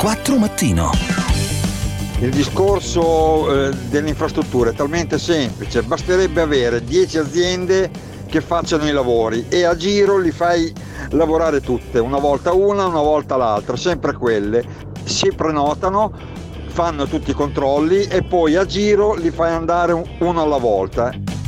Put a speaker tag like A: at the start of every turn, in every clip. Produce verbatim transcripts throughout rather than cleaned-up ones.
A: ventiquattro Mattino.
B: Il discorso eh, delle infrastrutture è talmente semplice, basterebbe avere dieci aziende che facciano i lavori e a giro li fai lavorare tutte, una volta una, una volta l'altra, sempre quelle, si prenotano, fanno tutti i controlli e poi a giro li fai andare uno alla volta.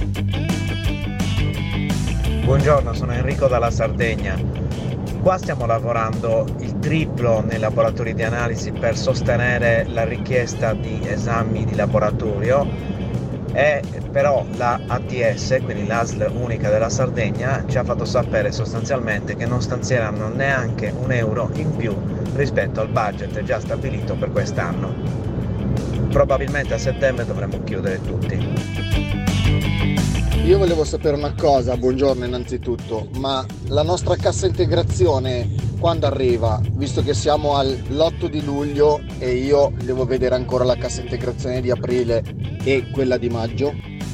C: Buongiorno, sono Enrico dalla Sardegna. Qua stiamo lavorando il triplo nei laboratori di analisi per sostenere la richiesta di esami di laboratorio, e però la A T S, quindi l'A S L unica della Sardegna, ci ha fatto sapere sostanzialmente che non stanzieranno neanche un euro in più rispetto al budget già stabilito per quest'anno. Probabilmente a settembre dovremo chiudere tutti.
D: Io volevo sapere una cosa, buongiorno innanzitutto, ma la nostra cassa integrazione quando arriva? Visto che siamo all'otto di luglio e io devo vedere ancora la cassa integrazione di aprile e quella di maggio.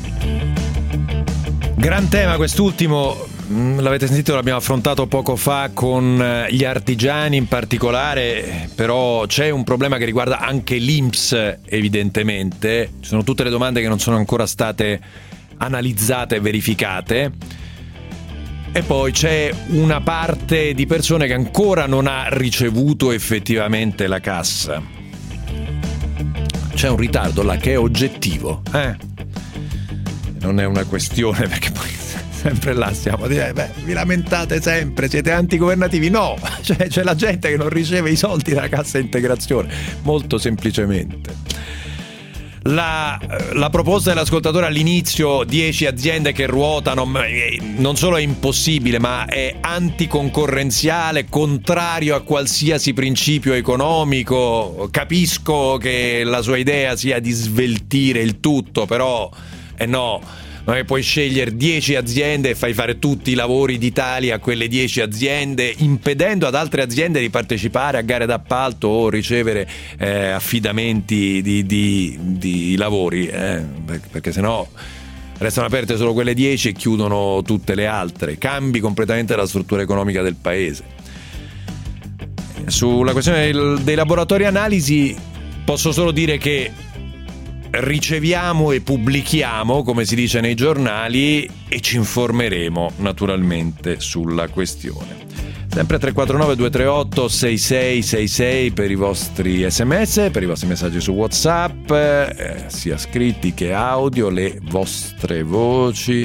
E: Gran tema quest'ultimo, l'avete sentito, l'abbiamo affrontato poco fa con gli artigiani in particolare, però c'è un problema che riguarda anche l'I N P S evidentemente, ci sono tutte le domande che non sono ancora state analizzate e verificate, e poi c'è una parte di persone che ancora non ha ricevuto effettivamente la cassa. C'è un ritardo là che è oggettivo, eh? Non è una questione, perché poi sempre là stiamo a dire, beh, vi lamentate sempre, siete antigovernativi. No, cioè, c'è la gente che non riceve i soldi dalla cassa integrazione, molto semplicemente. La, la proposta dell'ascoltatore all'inizio, dieci aziende che ruotano, non solo è impossibile, ma è anticoncorrenziale, contrario a qualsiasi principio economico. Capisco che la sua idea sia di sveltire il tutto, però eh no, non è che puoi scegliere dieci aziende e fai fare tutti i lavori d'Italia a quelle dieci aziende, impedendo ad altre aziende di partecipare a gare d'appalto o ricevere eh, affidamenti di, di, di lavori, eh, perché sennò restano aperte solo quelle dieci e chiudono tutte le altre. Cambi completamente la struttura economica del paese. Sulla questione del, dei laboratori analisi posso solo dire che riceviamo e pubblichiamo, come si dice nei giornali, e ci informeremo naturalmente sulla questione. Sempre tre quattro nove due tre otto sei sei sei sei per i vostri sms, per i vostri messaggi su WhatsApp, eh, sia scritti che audio, le vostre voci.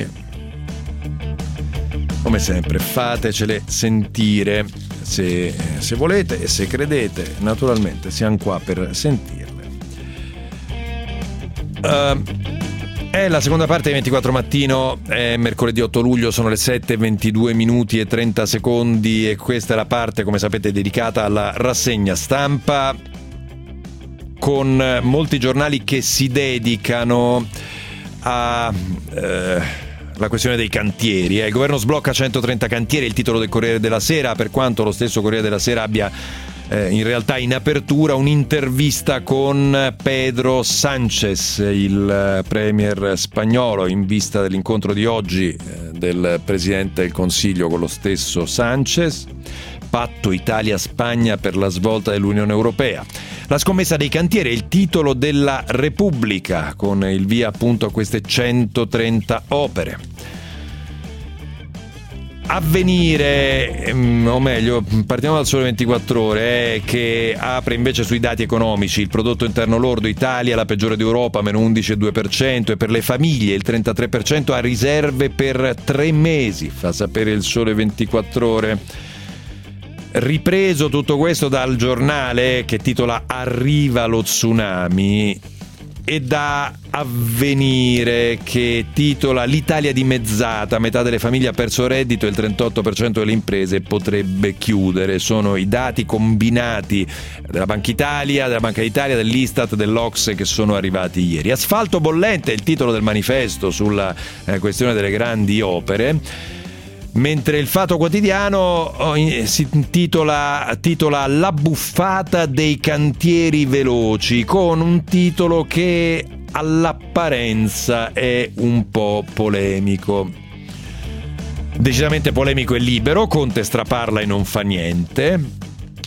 E: Come sempre fatecele sentire se, se volete e se credete, naturalmente siamo qua per sentirle. Uh, è la seconda parte di ventiquattro Mattino, è mercoledì otto luglio, sono le sette e ventidue minuti e trenta secondi e questa è la parte, come sapete, dedicata alla rassegna stampa, con molti giornali che si dedicano a eh, la questione dei cantieri. Eh. Il governo sblocca centotrenta cantieri, il titolo del Corriere della Sera, per quanto lo stesso Corriere della Sera abbia Eh, in realtà in apertura un'intervista con Pedro Sánchez, il premier spagnolo, in vista dell'incontro di oggi eh, del Presidente del Consiglio con lo stesso Sánchez. Patto Italia-Spagna per la svolta dell'Unione Europea. La scommessa dei cantieri è il titolo della Repubblica, con il via appunto a queste centotrenta opere. Avvenire, o meglio, partiamo dal Sole ventiquattro Ore, eh, che apre invece sui dati economici. Il prodotto interno lordo, Italia la peggiore d'Europa, meno undici virgola due per cento, e per le famiglie il trentatré per cento ha riserve per tre mesi, fa sapere il Sole ventiquattro Ore. Ripreso tutto questo dal giornale che titola Arriva lo tsunami, e da Avvenire che titola L'Italia dimezzata, metà delle famiglie ha perso reddito e il trentotto per cento delle imprese potrebbe chiudere. Sono i dati combinati della Banca Italia, della Banca d'Italia, dell'Istat, dell'Ocse che sono arrivati ieri. Asfalto bollente è il titolo del manifesto sulla eh, questione delle grandi opere. Mentre il Fatto Quotidiano si titola, titola La buffata dei cantieri veloci, con un titolo che all'apparenza è un po' polemico. Decisamente polemico e Libero, Conte straparla e non fa niente.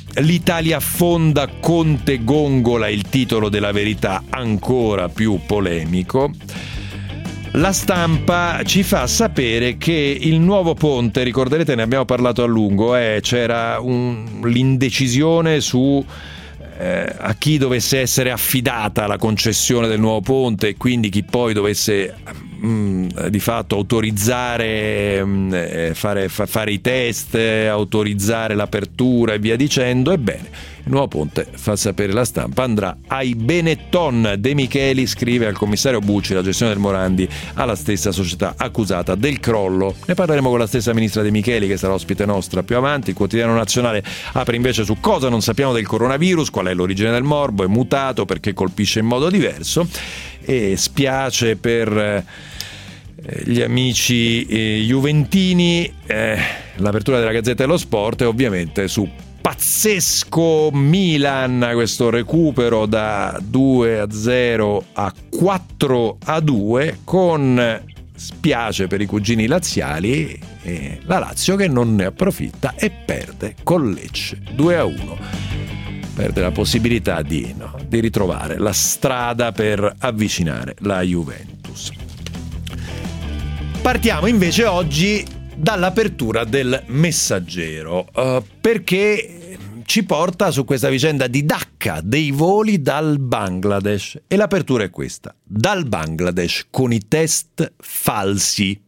E: L'Italia affonda, Conte gongola, il titolo della Verità, ancora più polemico. La Stampa ci fa sapere che il nuovo ponte, ricorderete ne abbiamo parlato a lungo, eh, c'era un, l'indecisione su eh, a chi dovesse essere affidata la concessione del nuovo ponte e quindi chi poi dovesse mh, di fatto autorizzare, mh, fare, fa, fare i test, autorizzare l'apertura e via dicendo. Ebbene, il nuovo ponte, fa sapere la Stampa, andrà ai Benetton. De Micheli scrive al commissario Bucci la gestione del Morandi alla stessa società accusata del crollo. Ne parleremo con la stessa ministra De Micheli, che sarà ospite nostra più avanti. Il Quotidiano Nazionale apre invece su cosa non sappiamo del coronavirus, qual è l'origine del morbo, è mutato, perché colpisce in modo diverso, e spiace per eh, gli amici eh, juventini. eh, l'apertura della Gazzetta dello Sport e ovviamente su pazzesco Milan, questo recupero da due a zero a quattro a due, con, spiace per i cugini laziali, e la Lazio che non ne approfitta e perde con Lecce due a uno. Perde la possibilità di, no, di ritrovare la strada per avvicinare la Juventus. Partiamo invece oggi dall'apertura del Messaggero, uh, perché ci porta su questa vicenda di Dhaka, dei voli dal Bangladesh, e l'apertura è questa: dal Bangladesh con i test falsi.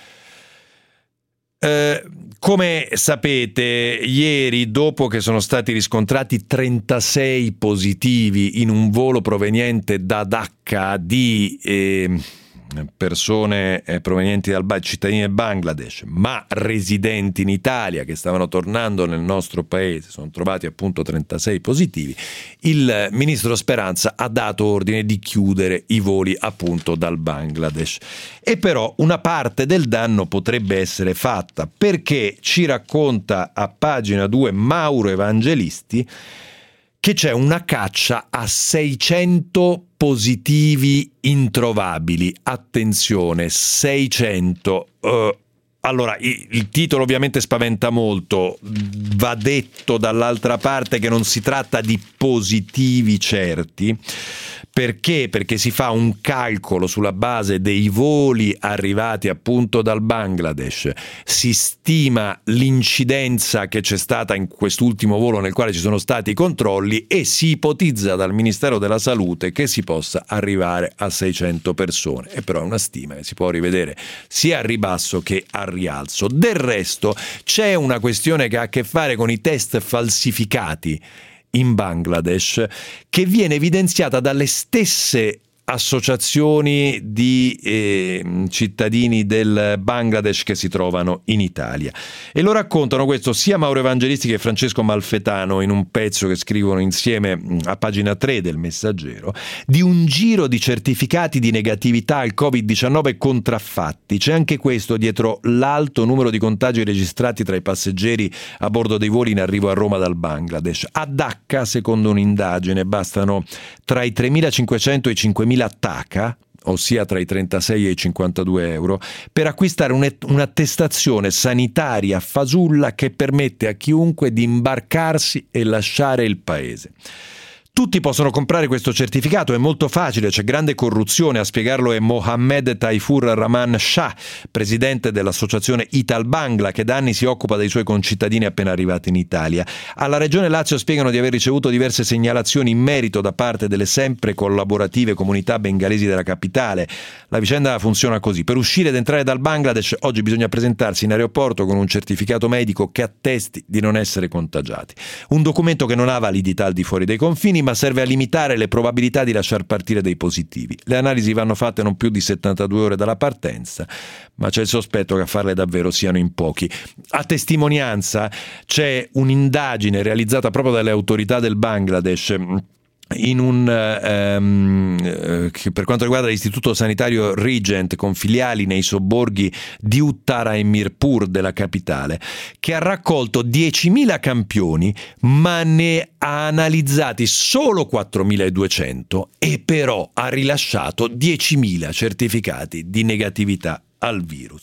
E: Uh, come sapete, ieri, dopo che sono stati riscontrati trentasei positivi in un volo proveniente da Dhaka di eh, persone provenienti dal cittadini del Bangladesh ma residenti in Italia che stavano tornando nel nostro paese, sono trovati appunto trentasei positivi, il ministro Speranza ha dato ordine di chiudere i voli appunto dal Bangladesh. E però una parte del danno potrebbe essere fatta, perché ci racconta a pagina due Mauro Evangelisti che c'è una caccia a seicento positivi introvabili. Attenzione, seicento. Uh, allora, il, il titolo ovviamente spaventa molto. Va detto dall'altra parte che non si tratta di positivi certi. Perché? Perché si fa un calcolo sulla base dei voli arrivati appunto dal Bangladesh, si stima l'incidenza che c'è stata in quest'ultimo volo nel quale ci sono stati i controlli e si ipotizza dal Ministero della Salute che si possa arrivare a seicento persone. E però è una stima che si può rivedere sia a ribasso che a rialzo. Del resto c'è una questione che ha a che fare con i test falsificati in Bangladesh, che viene evidenziata dalle stesse associazioni di eh, cittadini del Bangladesh che si trovano in Italia. E lo raccontano questo sia Mauro Evangelisti che Francesco Malfetano in un pezzo che scrivono insieme a pagina tre del Messaggero, di un giro di certificati di negatività al covid diciannove contraffatti. C'è anche questo dietro l'alto numero di contagi registrati tra i passeggeri a bordo dei voli in arrivo a Roma dal Bangladesh. A Dhaka, secondo un'indagine, bastano tra i tremilacinquecento e i cinquemila Taka, ossia tra i trentasei e i cinquantadue euro, per acquistare un'attestazione sanitaria fasulla che permette a chiunque di imbarcarsi e lasciare il paese. Tutti possono comprare questo certificato, è molto facile, c'è grande corruzione. A spiegarlo è Mohammed Taifur Rahman Shah, presidente dell'associazione Ital Bangla, che da anni si occupa dei suoi concittadini appena arrivati in Italia. Alla Regione Lazio spiegano di aver ricevuto diverse segnalazioni in merito da parte delle sempre collaborative comunità bengalesi della capitale. La vicenda funziona così: per uscire ed entrare dal Bangladesh oggi bisogna presentarsi in aeroporto con un certificato medico che attesti di non essere contagiati. Un documento che non ha validità al di fuori dei confini, ma serve a limitare le probabilità di lasciar partire dei positivi. Le analisi vanno fatte non più di settantadue ore dalla partenza, ma c'è il sospetto che a farle davvero siano in pochi. A testimonianza c'è un'indagine realizzata proprio dalle autorità del Bangladesh in un um, che per quanto riguarda l'istituto sanitario Regent con filiali nei sobborghi di Uttara e Mirpur della capitale, che ha raccolto diecimila campioni ma ne ha analizzati solo quattromiladuecento e però ha rilasciato diecimila certificati di negatività al virus.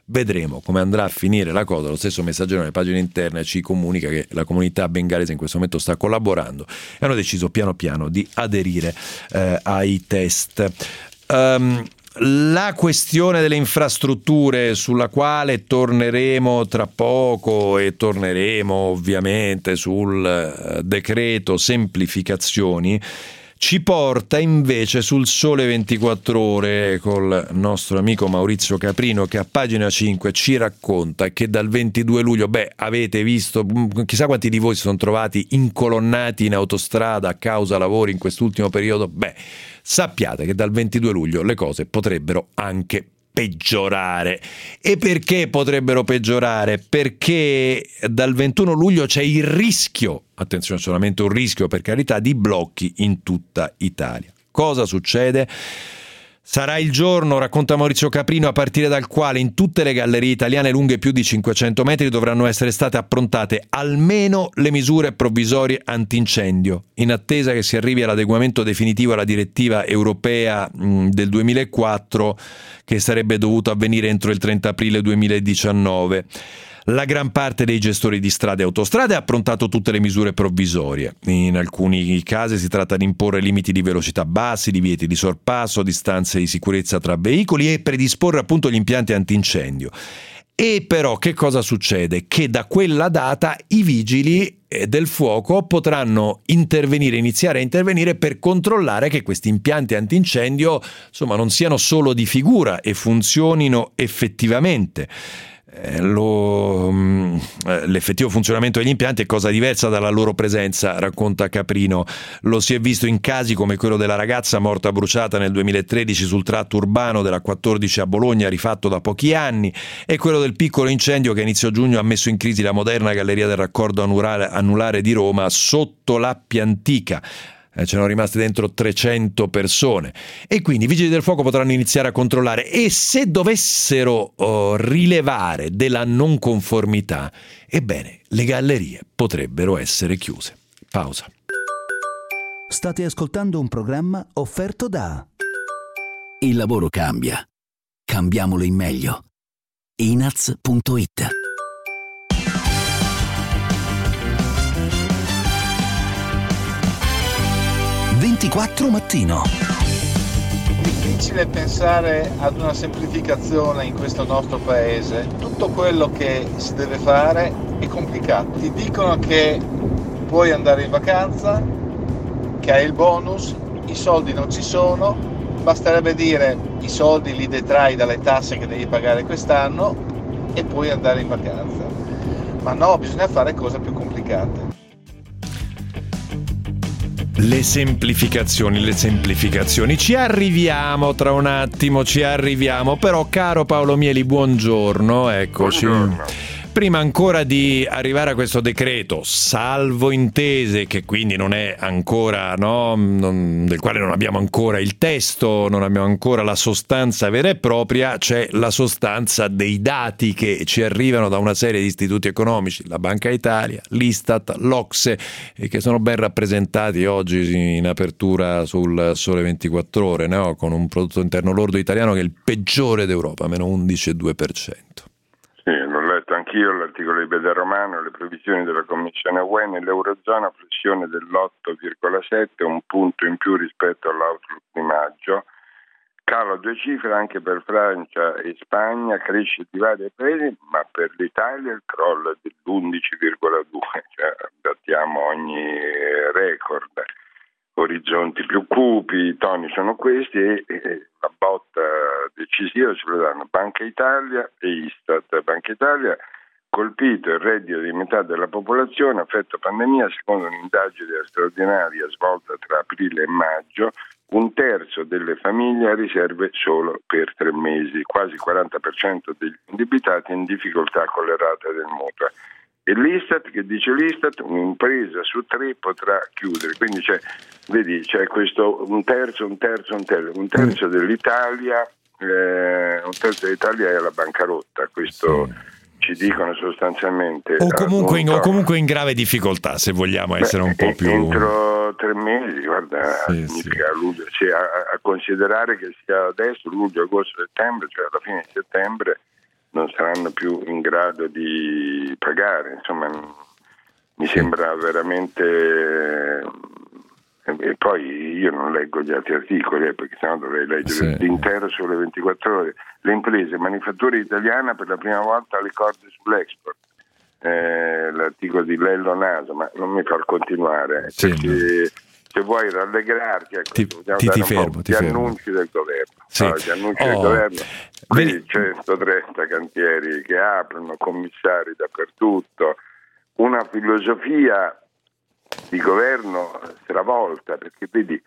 E: Vedremo come andrà a finire la cosa. Lo stesso Messaggero nelle pagine interne ci comunica che la comunità bengalese in questo momento sta collaborando e hanno deciso piano piano di aderire eh, ai test. Um, La questione delle infrastrutture, sulla quale torneremo tra poco e torneremo ovviamente sul decreto semplificazioni, ci porta invece sul Sole ventiquattro Ore col nostro amico Maurizio Caprino, che a pagina cinque ci racconta che dal ventidue luglio, beh, avete visto, chissà quanti di voi si sono trovati incolonnati in autostrada a causa lavori in quest'ultimo periodo, beh, sappiate che dal ventidue luglio le cose potrebbero anche peggiorare. E perché potrebbero peggiorare? Perché dal ventuno luglio c'è il rischio, attenzione, solamente un rischio per carità, di blocchi in tutta Italia. Cosa succede? Sarà il giorno, racconta Maurizio Caprino, a partire dal quale in tutte le gallerie italiane lunghe più di cinquecento metri dovranno essere state approntate almeno le misure provvisorie antincendio, in attesa che si arrivi all'adeguamento definitivo alla direttiva europea mh, del duemilaquattro, che sarebbe dovuto avvenire entro il trenta aprile duemiladiciannove. La gran parte dei gestori di strade e autostrade ha approntato tutte le misure provvisorie. In alcuni casi si tratta di imporre limiti di velocità bassi, divieti di sorpasso, distanze di sicurezza tra veicoli e predisporre appunto gli impianti antincendio. E però che cosa succede? Che da quella data i vigili del fuoco potranno intervenire, iniziare a intervenire per controllare che questi impianti antincendio, insomma, non siano solo di figura e funzionino effettivamente. Lo, l'effettivo funzionamento degli impianti è cosa diversa dalla loro presenza, racconta Caprino. Lo si è visto in casi come quello della ragazza morta bruciata nel duemilatredici sul tratto urbano della quattordici a Bologna, rifatto da pochi anni, e quello del piccolo incendio che a inizio giugno ha messo in crisi la moderna Galleria del Raccordo Anulare di Roma sotto l'Appia Antica. C'erano rimaste dentro trecento persone e quindi i vigili del fuoco potranno iniziare a controllare, e se dovessero oh, rilevare della non conformità, ebbene, le gallerie potrebbero essere chiuse. Pausa.
A: State ascoltando un programma offerto da
F: Il lavoro cambia. Cambiamolo in meglio. I N A Z punto it.
A: ventiquattro mattino.
G: Difficile pensare ad una semplificazione in questo nostro paese. Tutto quello che si deve fare è complicato. Ti dicono che puoi andare in vacanza, che hai il bonus, i soldi non ci sono, basterebbe dire i soldi li detrai dalle tasse che devi pagare quest'anno e puoi andare in vacanza. Ma no, bisogna fare cose più complicate.
E: Le semplificazioni, le semplificazioni. Ci arriviamo tra un attimo, ci arriviamo. Però, caro Paolo Mieli, buongiorno, eccoci. Buongiorno. Prima ancora di arrivare a questo decreto, salvo intese, che quindi non è ancora, no, non, del quale non abbiamo ancora il testo, non abbiamo ancora la sostanza vera e propria, c'è la sostanza dei dati che ci arrivano da una serie di istituti economici, la Banca Italia, l'Istat, l'Ocse, e che sono ben rappresentati oggi in apertura sul Sole ventiquattro Ore, no? Con un prodotto interno lordo italiano che è il peggiore d'Europa, meno undici virgola due per cento.
H: Sì, l'ho letto anch'io l'articolo di Beda Romano, le previsioni della Commissione U E nell'Eurozona, flessione dell'otto virgola sette, un punto in più rispetto all'outlook di maggio, calo a due cifre anche per Francia e Spagna, cresce di vari paesi, ma per l'Italia il crollo è dell'undici virgola due, cioè battiamo ogni record. Orizzonti più cupi, i toni sono questi e, e la botta decisiva ce la danno Banca Italia e Istat. Banca Italia colpito il reddito di metà della popolazione affetto pandemia, secondo un'indagine straordinaria svolta tra aprile e maggio, un terzo delle famiglie ha riserve solo per tre mesi, quasi il quaranta per cento degli indebitati in difficoltà con le rate del mutuo. E l'Istat, che dice l'Istat, un'impresa su tre potrà chiudere, quindi c'è, vedi, c'è questo un terzo, un terzo, un terzo, un terzo mm. dell'Italia, eh, un terzo dell'Italia è alla bancarotta, questo sì. Ci dicono sostanzialmente.
E: O comunque, in, o comunque in grave difficoltà, se vogliamo essere Beh, un po' più.
H: Entro tre mesi, guarda,
E: sì,
H: significa
E: sì.
H: luglio, cioè, a, a considerare che sia adesso, luglio, agosto, settembre, cioè alla fine di settembre. non saranno più in grado di pagare. Insomma, mi sembra veramente... E poi io non leggo gli altri articoli, eh, perché sennò dovrei leggere sì. l'intero sulle ventiquattro ore. Le imprese, manifattura italiana per la prima volta alle corde sull'export. Eh, l'articolo di Lello Naso, ma non mi fa continuare, sì, perché no. se vuoi rallegrarti, ecco,
E: ti, ti, ti fermo, ti
H: gli
E: fermo.
H: annunci del governo.
E: Sì.
H: No, gli annunci
E: oh.
H: del governo. Qui
E: Vedi.
H: centotrenta cantieri che aprono, commissari dappertutto, una filosofia di governo stravolta, perché vedi,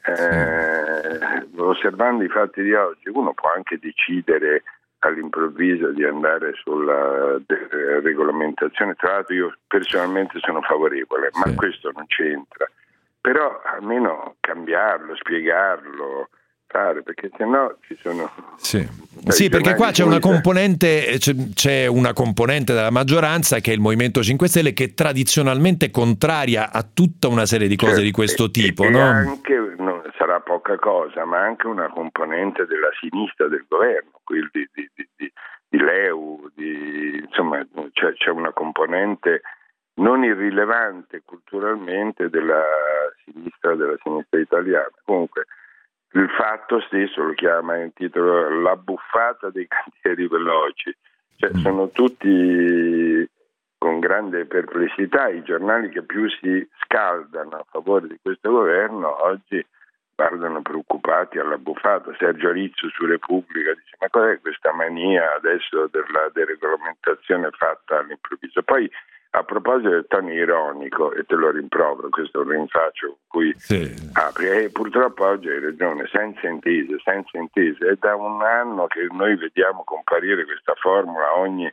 H: eh, osservando i fatti di oggi, uno può anche decidere all'improvviso di andare sulla de- regolamentazione. Tra l'altro io personalmente sono favorevole, ma sì. questo non c'entra. Però almeno cambiarlo, spiegarlo, fare, perché sennò ci sono...
E: Sì. Sì, perché qua c'è una componente c'è, c'è una componente della maggioranza che è il Movimento cinque Stelle, che tradizionalmente è contraria a tutta una serie di cose, certo, di questo
H: e,
E: tipo,
H: e
E: no?
H: Anche, no, sarà poca cosa, ma anche una componente della sinistra del governo, quindi di, di, di, di, di L E U, di, insomma c'è, c'è una componente non irrilevante culturalmente della sinistra, della sinistra italiana. Comunque il fatto stesso lo chiama in titolo La buffata dei cantieri veloci, cioè mm. sono tutti con grande perplessità i giornali che più si scaldano a favore di questo governo oggi guardano preoccupati alla buffata. Sergio Rizzo su Repubblica dice: ma cos'è questa mania adesso della deregolamentazione fatta all'improvviso? Poi a proposito del tono ironico, e te lo rimprovero, questo è un rinfaccio con cui sì. apri, e purtroppo oggi hai ragione, senza intese, senza intese, è da un anno che noi vediamo comparire questa formula a ogni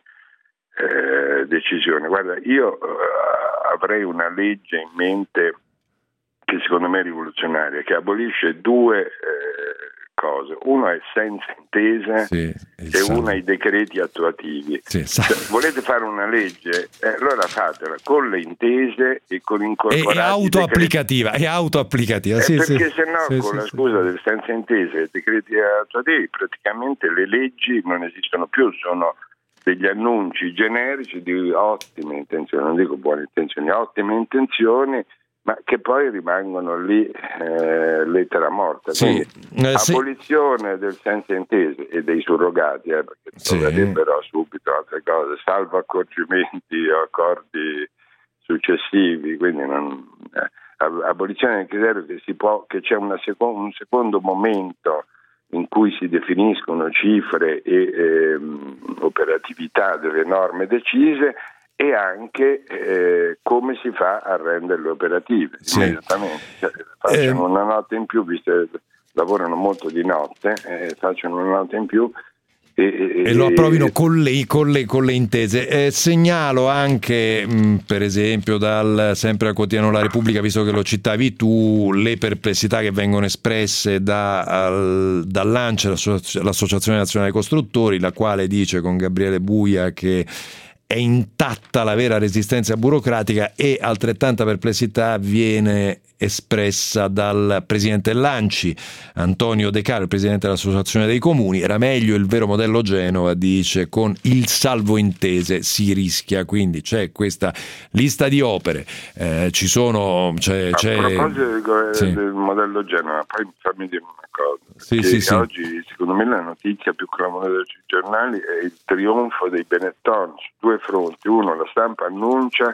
H: eh, decisione. Guarda, io eh, avrei una legge in mente che secondo me è rivoluzionaria, che abolisce due eh, cose. Uno è senza intese sì, e uno è i decreti attuativi. Sì, cioè, volete fare una legge? Eh, allora fatela con le intese e con incorporati.
E: È autoapplicativa, è autoapplicativa.
H: Eh,
E: sì,
H: perché
E: sì,
H: se no
E: sì,
H: con
E: sì,
H: la
E: sì.
H: scusa del senza intese e decreti attuativi praticamente le leggi non esistono più, sono degli annunci generici di ottime intenzioni, non dico buone intenzioni, ottime intenzioni, ma che poi rimangono lì eh, lettera morta. Quindi
E: sì, eh,
H: abolizione sì. del senza intese e dei surrogati, eh, perché
E: sì.
H: troverebbero subito altre cose, salvo accorgimenti o accordi successivi, quindi non, eh, abolizione del criterio che si può, che c'è una seco- un secondo momento in cui si definiscono cifre e ehm, operatività delle norme decise, e anche eh, come si fa a renderle operative sì. immediatamente. Cioè, facciano eh. una notte in più, visto che lavorano molto di notte, eh, facciano una notte in più e, e,
E: e lo approvino con le, con le, con le intese. Eh, segnalo anche mh, per esempio dal sempre al quotidiano La Repubblica, visto che lo citavi tu, le perplessità che vengono espresse da, al, dall'ANCE, l'Associazione Nazionale Costruttori, la quale dice con Gabriele Buia che è intatta la vera resistenza burocratica, e altrettanta perplessità viene espressa dal presidente dell'ANCI, Antonio De Caro, il presidente dell'Associazione dei Comuni. Era meglio il vero modello Genova, dice, con il salvo intese si rischia. Quindi c'è questa lista di opere, eh, ci sono c'è,
H: a
E: c'è...
H: proposito del,
E: sì.
H: del modello Genova, poi fammi dire una cosa,
E: sì, sì, sì.
H: oggi secondo me la notizia più clamorosa sui giornali è il trionfo dei Benetton su due fronti. Uno, la stampa annuncia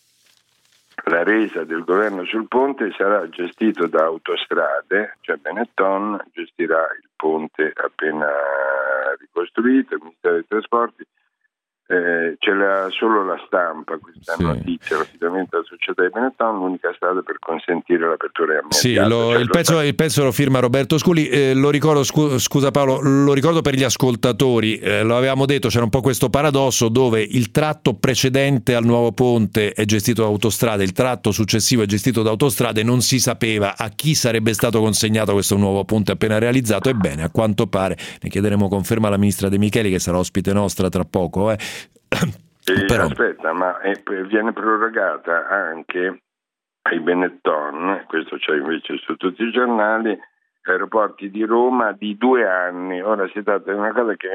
H: la resa del governo sul ponte sarà gestito da Autostrade, cioè Benetton gestirà il ponte appena ricostruito, il Ministero dei Trasporti. Eh, c'è la, solo la stampa questa sì. notizia, l'affidamento alla società di Benetton, l'unica strada per consentire l'apertura immediata.
E: Sì, lo, cioè, il, pezzo, il pezzo lo firma Roberto Sculi. Eh, lo ricordo, scu, scusa Paolo, lo ricordo per gli ascoltatori, eh, lo avevamo detto, c'era un po' questo paradosso dove il tratto precedente al nuovo ponte è gestito da Autostrade, il tratto successivo è gestito da Autostrade, non si sapeva a chi sarebbe stato consegnato questo nuovo ponte appena realizzato. Ebbene, a quanto pare, ne chiederemo conferma alla ministra De Micheli, che sarà ospite nostra tra poco, eh.
H: E
E: Però...
H: aspetta, ma è, viene prorogata anche ai Benetton, questo c'è invece su tutti i giornali, aeroporti di Roma di due anni. Ora si tratta di una cosa che viene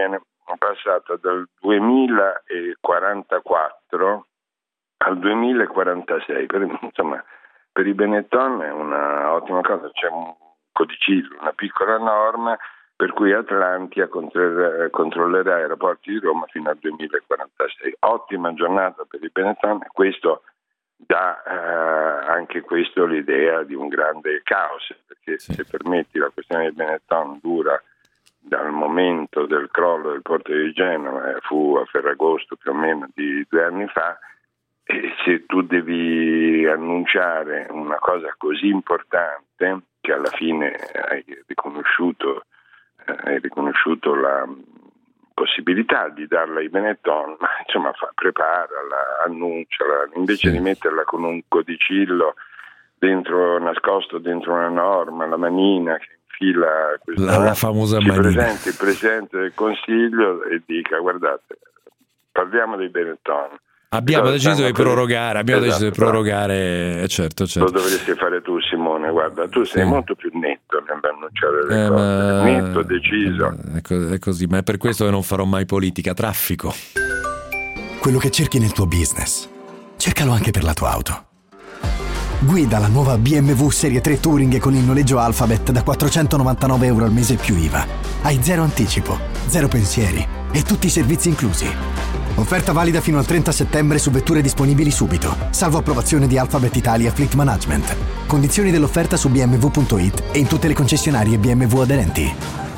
H: passata dal duemilaquarantaquattro al duemilaquarantasei. Per, insomma, per i Benetton è una ottima cosa, c'è un codicillo, una piccola norma per cui Atlantia controllerà i aeroporti di Roma fino al duemilaquarantasei. Ottima giornata per i Benetton, e questo dà eh, anche questo l'idea di un grande caos, perché sì. Se permetti, la questione dei Benetton dura dal momento del crollo del porto di Genova, eh, fu a Ferragosto più o meno di due anni fa, e se tu devi annunciare una cosa così importante, che alla fine hai riconosciuto, eh, hai riconosciuto la possibilità di darla ai Benetton, ma insomma fa, preparala, annunciala, invece sì. di metterla con un codicillo dentro, nascosto dentro una norma, la manina che infila questa,
E: la, la famosa
H: ci
E: manina.
H: Presenti il Presidente del Consiglio e dica: guardate, parliamo dei Benetton.
E: Abbiamo deciso di prorogare, abbiamo
H: esatto,
E: deciso di prorogare, certo, certo.
H: Lo dovresti fare tu, Simone, guarda, tu sei sì. molto più netto nell'annunciare le
E: eh,
H: cose,
E: ma...
H: netto, deciso.
E: Eh, è, co- è così, ma è per questo che non farò mai politica, traffico.
I: Quello che cerchi nel tuo business, cercalo anche per la tua auto. Guida la nuova B M W Serie tre Touring con il noleggio Alphabet da quattrocentonovantanove euro al mese più I V A. Hai zero anticipo, zero pensieri e tutti i servizi inclusi. Offerta valida fino al trenta settembre su vetture disponibili subito, salvo approvazione di Alphabet Italia Fleet Management. Condizioni dell'offerta su b m w punto i t e in tutte le concessionarie B M W aderenti.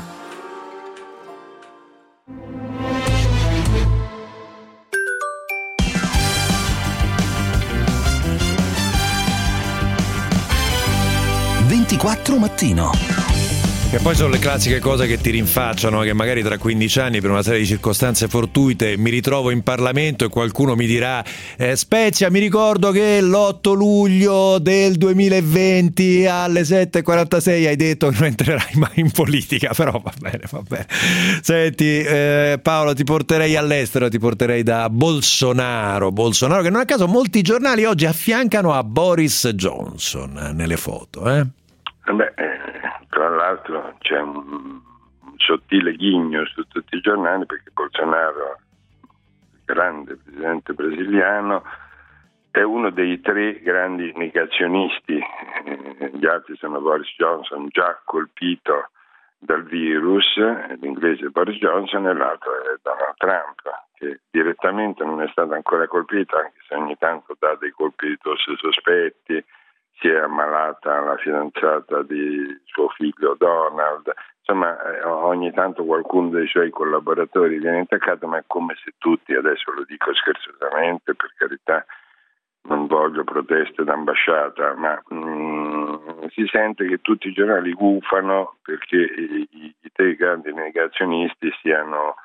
A: ventiquattro mattino.
E: Che poi sono le classiche cose che ti rinfacciano, che magari tra quindici anni, per una serie di circostanze fortuite, mi ritrovo in Parlamento e qualcuno mi dirà eh, Spezia, mi ricordo che l'otto luglio del duemilaventi alle sette e quarantasei hai detto che non entrerai mai in politica, però va bene, va bene. Senti eh, Paolo, ti porterei all'estero, ti porterei da Bolsonaro, Bolsonaro che non a caso molti giornali oggi affiancano a Boris Johnson nelle foto, eh?
H: Beh, tra l'altro c'è un, un sottile ghigno su tutti i giornali, perché Bolsonaro, il grande presidente brasiliano, è uno dei tre grandi negazionisti. Gli altri sono Boris Johnson, già colpito dal virus, l'inglese Boris Johnson, e l'altro è Donald Trump, che direttamente non è stato ancora colpito, anche se ogni tanto dà dei colpi di tosse sospetti. Si è ammalata la fidanzata di suo figlio Donald, insomma eh, ogni tanto qualcuno dei suoi collaboratori viene attaccato, ma è come se tutti, adesso lo dico scherzosamente, per carità, non voglio proteste d'ambasciata, ma mm, si sente che tutti i giornali gufano perché i, i, i tre grandi negazionisti siano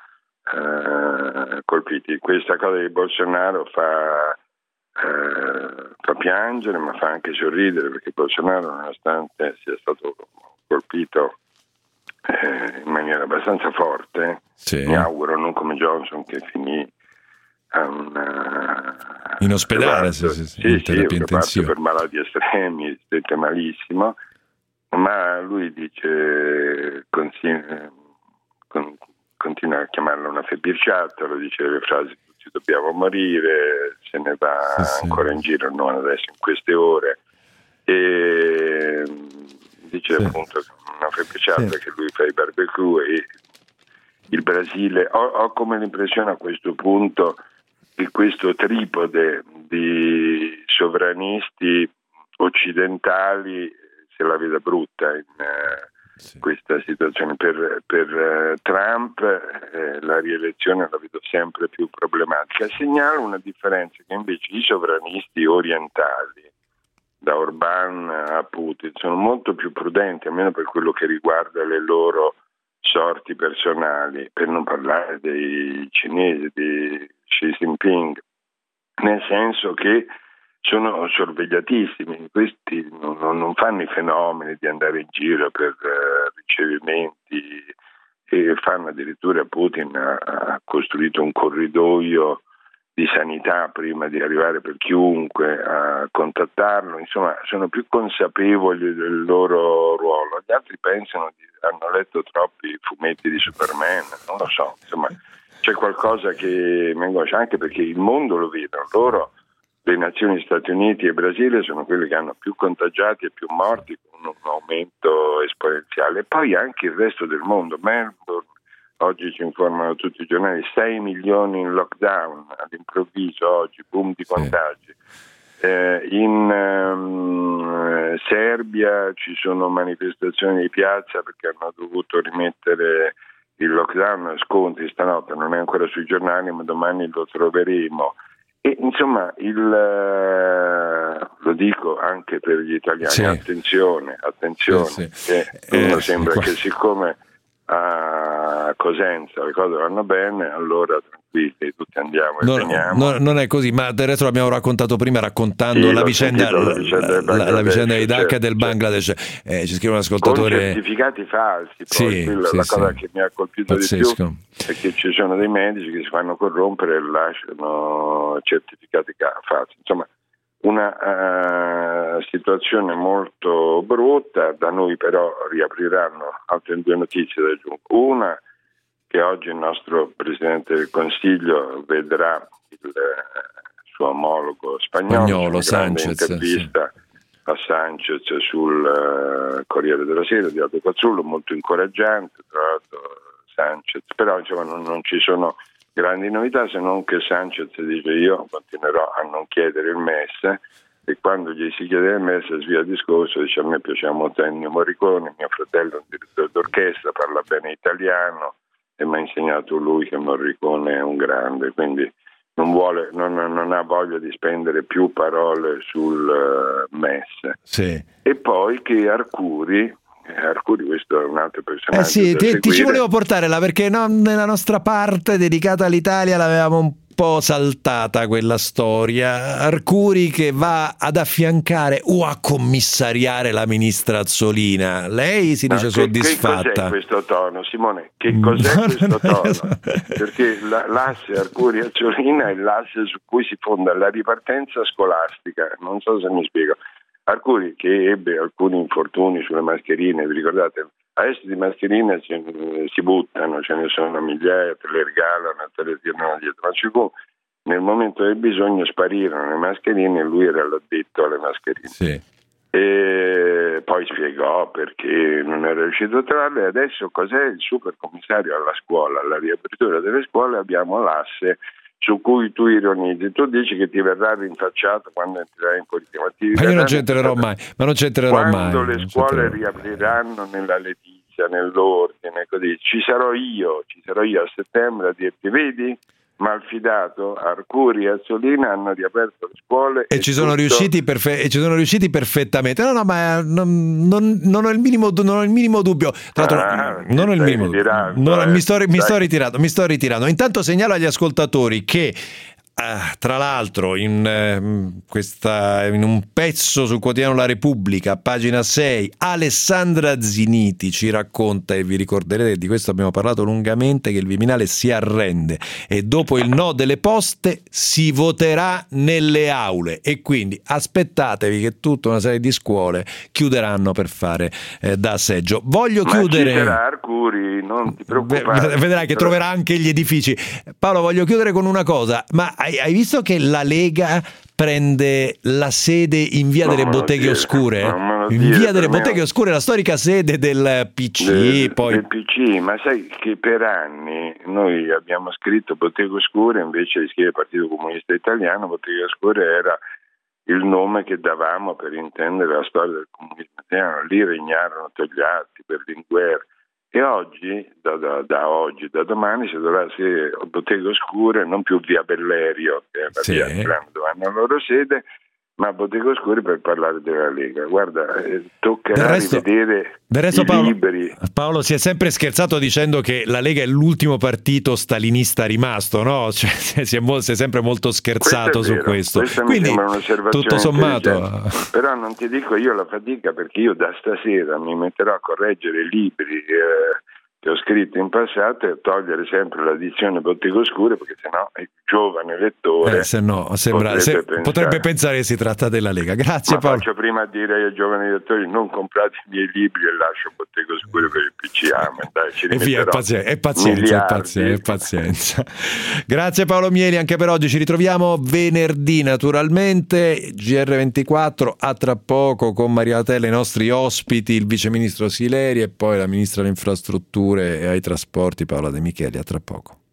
H: eh, colpiti. Questa cosa di Bolsonaro fa... Uh, fa piangere, ma fa anche sorridere, perché Bolsonaro, nonostante sia stato colpito eh, in maniera abbastanza forte, sì. mi auguro non come Johnson che finì a una,
E: in ospedale,
H: sì,
E: sì, sì,
H: sì,
E: in terapia
H: sì,
E: intensiva
H: per malati estremi, stette malissimo, ma lui dice continua, con, continua a chiamarla una febbirciata, lo dice le frasi ci dobbiamo morire, se ne va sì, ancora sì. in giro, non adesso in queste ore, e dice sì. appunto una febbriciata sì. che lui fa i barbecue, e il Brasile, ho, ho come l'impressione a questo punto che questo tripode di sovranisti occidentali se la veda brutta in eh, sì. questa situazione. Per, per uh, Trump eh, la rielezione la vedo sempre più problematica. Segnalo una differenza, che invece i sovranisti orientali, da Orbán a Putin, sono molto più prudenti, almeno per quello che riguarda le loro sorti personali, per non parlare dei cinesi, di Xi Jinping, nel senso che sono sorvegliatissimi, questi non, non fanno i fenomeni di andare in giro per uh, ricevimenti, e fanno addirittura, Putin ha, ha costruito un corridoio di sanità prima di arrivare per chiunque a contattarlo, insomma sono più consapevoli del loro ruolo. Gli altri pensano di hanno letto troppi fumetti di Superman, non lo so, insomma c'è qualcosa che mi angoscia, anche perché il mondo lo vedono loro. Le nazioni Stati Uniti e Brasile sono quelle che hanno più contagiati e più morti, con un aumento esponenziale, e poi anche il resto del mondo. Melbourne, oggi ci informano tutti i giornali, sei milioni in lockdown all'improvviso oggi, boom di contagi. Eh, in um, Serbia ci sono manifestazioni di piazza perché hanno dovuto rimettere il lockdown, scontri stanotte, non è ancora sui giornali, ma domani lo troveremo. E insomma, il, lo dico anche per gli italiani, sì. attenzione, attenzione, sì, sì. che uno eh, sembra qua... che siccome a Cosenza le cose vanno bene, allora tranquilli, tutti andiamo e
E: no,
H: veniamo.
E: No, non è così, ma del resto l'abbiamo raccontato prima raccontando sì, la, vicenda, sentito, la vicenda del la, la vicenda di Dhaka e del Bangladesh. Eh, ci scrive un ascoltatore.
H: Con certificati falsi, poi
E: sì,
H: quella
E: sì,
H: la
E: sì.
H: cosa che mi ha colpito
E: Pazzesco.
H: di più è che ci sono dei medici che si fanno corrompere e lasciano certificati falsi. Insomma, una uh, situazione molto brutta. Da noi però riapriranno altre due notizie da aggiungere. Una, che oggi il nostro Presidente del Consiglio vedrà il uh, suo omologo spagnolo,
E: spagnolo Sanchez,
H: intervista sì. a Sanchez sul uh, Corriere della Sera di Aldo Cazzullo, molto incoraggiante, tra l'altro Sanchez, però insomma non, non ci sono grandi novità, se non che Sanchez dice io continuerò a non chiedere il M E S, e quando gli si chiede il M E S svia il discorso, dice a me piaceva Ennio Morricone, mio fratello è un direttore d'orchestra, parla bene italiano e mi ha insegnato lui che Morricone è un grande, quindi non vuole, non, non ha voglia di spendere più parole sul uh, M E S.
E: Sì.
H: E poi che Arcuri Arcuri, questo è un altro personaggio.
E: Eh sì, ti, ti ci volevo portare là perché no, nella nostra parte dedicata all'Italia l'avevamo un po' saltata quella storia. Arcuri che va ad affiancare o a commissariare la ministra Azzolina. Lei si dice no, che, soddisfatta.
H: Che cos'è questo tono, Simone? Che cos'è no, questo tono? Perché la, l'asse Arcuri-Azzolina è l'asse su cui si fonda la ripartenza scolastica. Non so se mi spiego. Arcuri, che ebbe alcuni infortuni sulle mascherine, vi ricordate? Adesso di mascherine si, si buttano, ce ne sono migliaia, te le regalano, te le tirano dietro, ma ci fu, nel momento del bisogno sparirono le mascherine e lui era l'addetto alle mascherine.
E: Sì.
H: E poi spiegò perché non era riuscito a trovarle. Adesso cos'è il super commissario alla scuola, alla riapertura delle scuole? Abbiamo l'asse su cui tu ironizzi, tu dici che ti verrà rinfacciato quando entrerai in politica, ma, ti
E: ma io non c'entrerò mai, ma non c'entrerò
H: quando
E: mai.
H: Quando le scuole riapriranno nella letizia, nell'ordine, così, ci sarò io, ci sarò io a settembre a dirti, vedi, malfidato, Arcuri e Azzolina hanno riaperto le scuole
E: e, e ci sono tutto... riusciti perfe- e ci sono riusciti perfettamente. No, no, ma non, non, non ho il minimo non ho il minimo dubbio. Tra l'altro,
H: ah,
E: non ho il minimo
H: ritirando,
E: non,
H: eh,
E: mi sto mi sto ritirando, mi sto ritirando. Intanto segnalo agli ascoltatori che Uh, tra l'altro in, uh, questa, in un pezzo sul quotidiano La Repubblica, pagina sei, Alessandra Ziniti ci racconta, e vi ricorderete, di questo abbiamo parlato lungamente, che il Viminale si arrende e dopo il no delle poste si voterà nelle aule, e quindi aspettatevi che tutta una serie di scuole chiuderanno per fare eh, da seggio. Voglio
H: Ma
E: chiudere
H: ci sarà Arcuri, non ti preoccupare,
E: vedrai che troverà anche gli edifici. Paolo, voglio chiudere con una cosa, ma hai, hai visto che la Lega prende la sede in via delle Botteghe dire, Oscure? In dire, via delle Botteghe me... Oscure, la storica sede del P C.
H: Del,
E: poi...
H: del P C, ma sai che per anni noi abbiamo scritto Botteghe Oscure invece di scrivere Partito Comunista Italiano. Botteghe Oscure era il nome che davamo per intendere la storia del comunismo italiano. Lì regnarono Togliatti, Berlinguer. E oggi, da, da, da oggi, da domani, si dovrà essere Botteghe Oscure, non più via Bellerio, che è la
E: sì.
H: via grande dove hanno la loro sede, ma Botteghe Oscure per parlare della Lega. Guarda, eh, toccherà del resto, rivedere
E: del resto
H: i
E: Paolo,
H: libri.
E: Paolo si è sempre scherzato dicendo che la Lega è l'ultimo partito stalinista rimasto, no? Cioè, si, è mo- si è sempre molto scherzato
H: questo
E: su questo.
H: Questa
E: Quindi,
H: mi sembra un'osservazione
E: tutto sommato.
H: Però non ti dico io la fatica, perché io da stasera mi metterò a correggere i libri, eh, che ho scritto in passato è togliere sempre l'addizione Botteghe Oscure, perché sennò il giovane lettore
E: eh, se no, sembra,
H: potrebbe,
E: se,
H: pensare,
E: potrebbe pensare che si tratta della Lega. Grazie
H: ma
E: Paolo.
H: Faccio prima dire ai giovani lettori: non comprate i miei libri e lascio Botteghe Oscure per il P C A. Dai, ci
E: e via, è, pazi- è pazienza, è pazienza, è pazienza. Grazie Paolo Mieli anche per oggi. Ci ritroviamo venerdì naturalmente. G R ventiquattro, a tra poco con Maria Latella, i nostri ospiti, il viceministro Sileri e poi la ministra delle infrastrutture e ai trasporti Paola De Micheli. A tra poco.